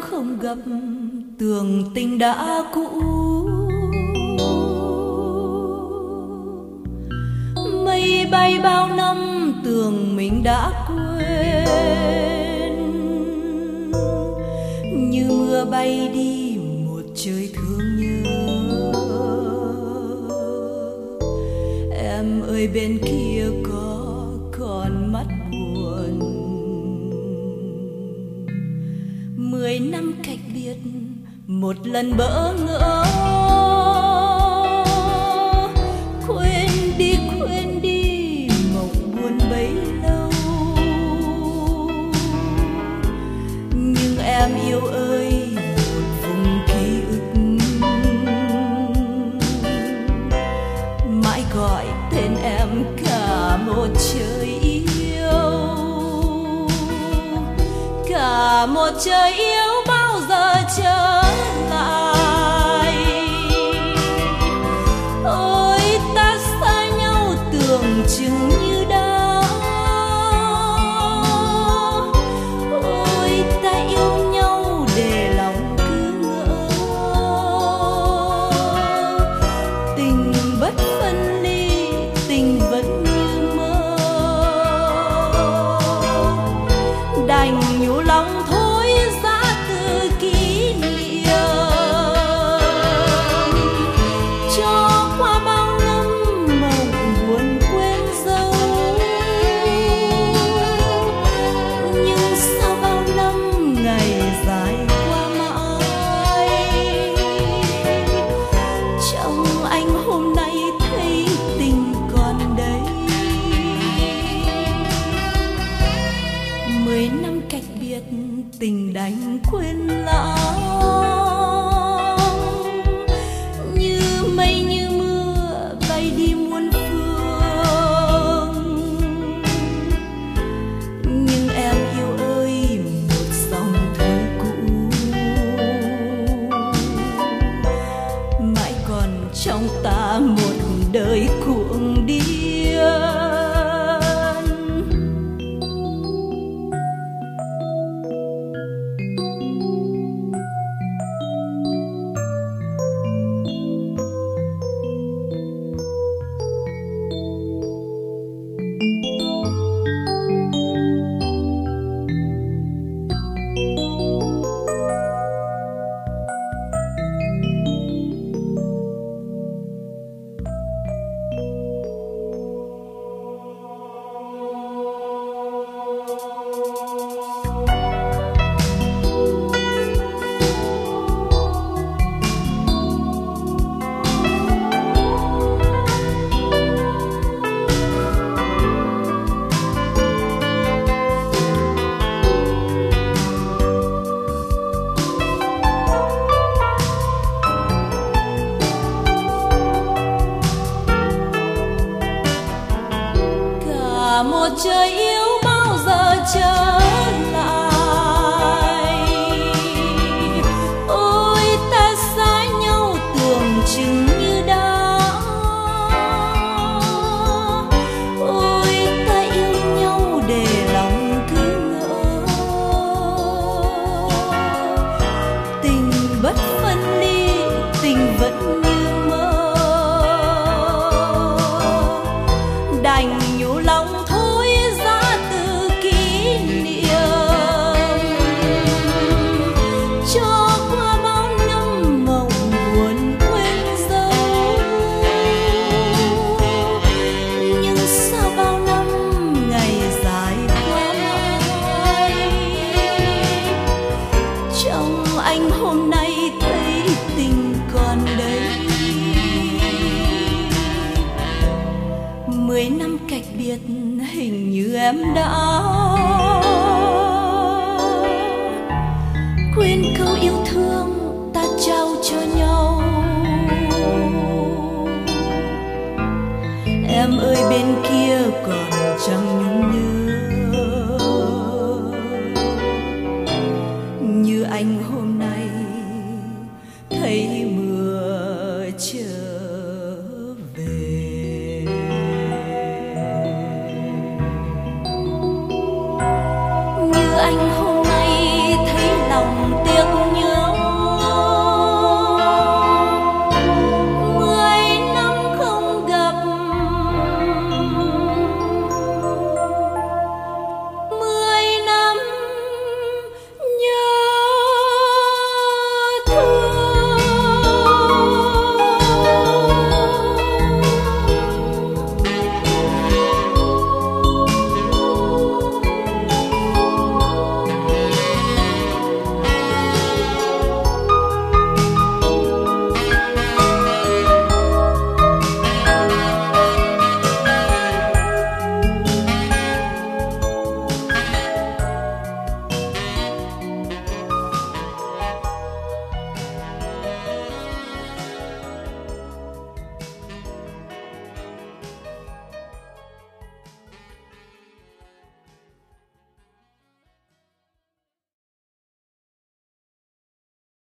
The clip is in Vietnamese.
không gặp, tưởng tình đã cũ. Mây bay bao năm, tưởng mình đã quên. Như mưa bay đi một trời thương nhớ. Em ơi bên kia có còn mắt buồn. 10 năm cách biệt, một lần bỡ ngỡ. Quên đi mộng buồn bấy lâu. Nhưng em yêu ơi, một vùng ký ức mãi gọi tên em cả một trời yêu. Cả một trời yêu bao giờ trở lại. Ôi ta xa nhau tưởng chừng như đã. Ôi ta yêu nhau để lòng cứ ngỡ. Tình bất phân ly, tình vẫn như mơ. Đành nhủ lòng thôi ra từ kỷ niệm. Cho qua bao năm mộng buồn quên dấu. Nhưng sau bao năm ngày dài qua mãi. Trong anh hôm nay thấy tình còn đây. 10 năm cách biệt, tình đành quên lãng. Như mây như mưa bay đi muôn phương. Nhưng em yêu ơi, một dòng thư cũ mãi còn trong ta một đời cuồng điên. Cả một trời yêu bao giờ trở lại. Ôi ta xa nhau tưởng chừng như đã. Ôi ta yêu nhau để lòng cứ ngỡ. Tình bất phân ly, tình vẫn như mơ. Đành nhủ lòng thôi ra từ kỷ niệm. Cho qua bao năm mộng buồn quên dấu. Nhưng sau bao năm ngày dài qua mãi. Trong anh hôm nay thấy tình còn đây. 10 năm cách biệt, hình như em đã quên câu yêu thương ta trao cho nhau. Em ơi bên kia còn chẳng nhung nhớ. Như anh hôm nay thấy